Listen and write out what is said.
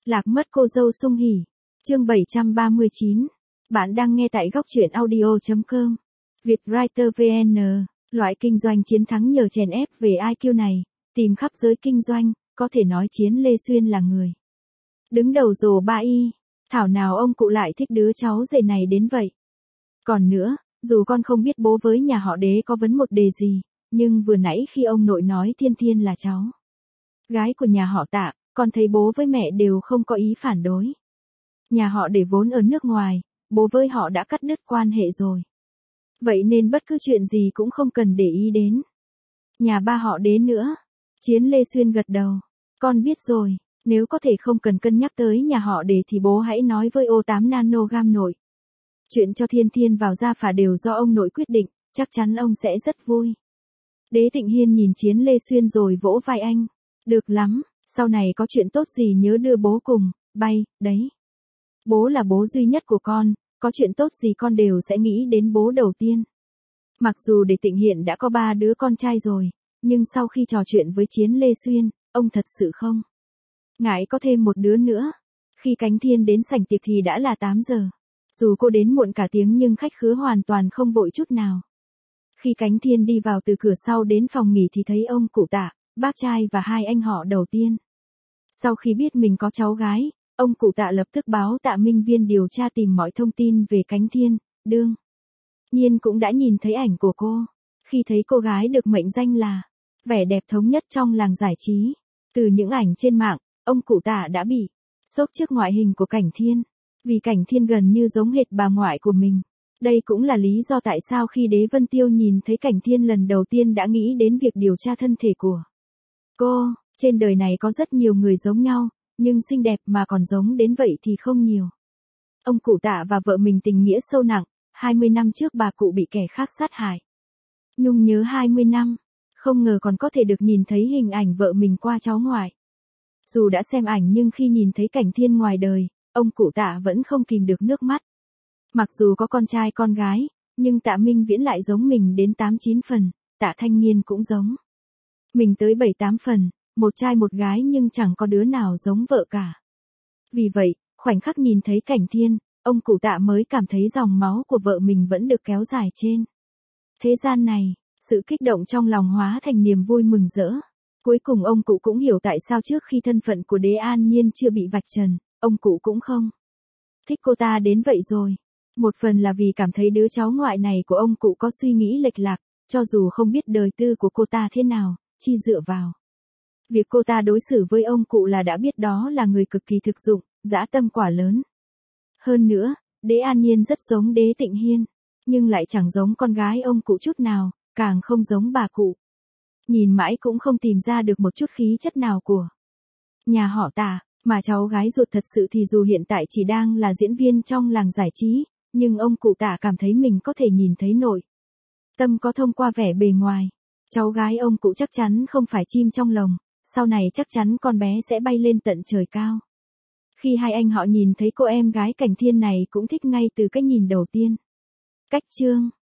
Lạc mất cô dâu sung hỉ. Chương 739. Bạn đang nghe tại góc truyện audio.com. Vietwriter VN. Loại kinh doanh chiến thắng nhờ chèn ép về IQ này, tìm khắp giới kinh doanh, có thể nói Chiến Lê Xuyên là người đứng đầu rồ ba y. Thảo nào ông cụ lại thích đứa cháu rể này đến vậy. Còn nữa, dù con không biết bố với nhà họ Đế có vấn một đề gì, nhưng vừa nãy khi ông nội nói Thiên Thiên là cháu gái của nhà họ Tạ, con thấy bố với mẹ đều không có ý phản đối. Nhà họ Đế vốn ở nước ngoài, bố với họ đã cắt đứt quan hệ rồi. Vậy nên bất cứ chuyện gì cũng không cần để ý đến nhà ba họ Đế nữa. Chiến Lê Xuyên gật đầu. Con biết rồi, nếu có thể không cần cân nhắc tới nhà họ Đế thì bố hãy nói với O8 nanogam nội. Chuyện cho Thiên Thiên vào gia phả đều do ông nội quyết định, chắc chắn ông sẽ rất vui. Đế Tịnh Hiên nhìn Chiến Lê Xuyên rồi vỗ vai anh. Được lắm, sau này có chuyện tốt gì nhớ đưa bố cùng, bay, đấy. Bố là bố duy nhất của con, có chuyện tốt gì con đều sẽ nghĩ đến bố đầu tiên. Mặc dù Đế Tịnh Hiên đã có 3 đứa con trai rồi, nhưng sau khi trò chuyện với Chiến Lê Xuyên, ông thật sự không ngại có thêm một đứa nữa. Khi Cánh Thiên đến sảnh tiệc thì đã là 8 giờ. Dù cô đến muộn cả tiếng nhưng khách khứa hoàn toàn không vội chút nào. Khi Cánh Thiên đi vào từ cửa sau đến phòng nghỉ thì thấy ông cụ Tạ, bác trai và 2 anh họ đầu tiên. Sau khi biết mình có cháu gái, ông cụ Tạ lập tức báo Tạ Minh Viên điều tra tìm mọi thông tin về Cánh Thiên, đương nhiên cũng đã nhìn thấy ảnh của cô. Khi thấy cô gái được mệnh danh là vẻ đẹp thống nhất trong làng giải trí, từ những ảnh trên mạng, ông cụ Tạ đã bị sốc trước ngoại hình của Cảnh Thiên. Vì Cảnh Thiên gần như giống hệt bà ngoại của mình. Đây cũng là lý do tại sao khi Đế Vân Tiêu nhìn thấy Cảnh Thiên lần đầu tiên đã nghĩ đến việc điều tra thân thể của cô. Trên đời này có rất nhiều người giống nhau, nhưng xinh đẹp mà còn giống đến vậy thì không nhiều. Ông cụ Tạ và vợ mình tình nghĩa sâu nặng, 20 năm trước bà cụ bị kẻ khác sát hại. Nhung nhớ 20 năm, không ngờ còn có thể được nhìn thấy hình ảnh vợ mình qua cháu ngoại. Dù đã xem ảnh nhưng khi nhìn thấy Cảnh Thiên ngoài đời, ông cụ Tạ vẫn không kìm được nước mắt. Mặc dù có con trai con gái, nhưng Tạ Minh Viễn lại giống mình đến 8-9 phần, Tạ Thanh Nghiên cũng giống mình tới 7-8 phần, một trai một gái nhưng chẳng có đứa nào giống vợ cả. Vì vậy, khoảnh khắc nhìn thấy Cảnh Thiên, ông cụ Tạ mới cảm thấy dòng máu của vợ mình vẫn được kéo dài trên thế gian này. Sự kích động trong lòng hóa thành niềm vui mừng rỡ. Cuối cùng ông cụ cũng hiểu tại sao trước khi thân phận của Đế An Nhiên chưa bị vạch trần, ông cụ cũng không thích cô ta đến vậy rồi. Một phần là vì cảm thấy đứa cháu ngoại này của ông cụ có suy nghĩ lệch lạc, cho dù không biết đời tư của cô ta thế nào, chỉ dựa vào việc cô ta đối xử với ông cụ là đã biết đó là người cực kỳ thực dụng, dã tâm quả lớn. Hơn nữa, Đế An Nhiên rất giống Đế Tịnh Hiên, nhưng lại chẳng giống con gái ông cụ chút nào, càng không giống bà cụ. Nhìn mãi cũng không tìm ra được một chút khí chất nào của nhà họ Tạ, mà cháu gái ruột thật sự thì dù hiện tại chỉ đang là diễn viên trong làng giải trí, nhưng ông cụ Tạ cảm thấy mình có thể nhìn thấy nội tâm có thông qua vẻ bề ngoài. Cháu gái ông cụ chắc chắn không phải chim trong lồng, sau này chắc chắn con bé sẽ bay lên tận trời cao. Khi 2 anh họ nhìn thấy cô em gái Cảnh Thiên này cũng thích ngay từ cái nhìn đầu tiên. Cách chương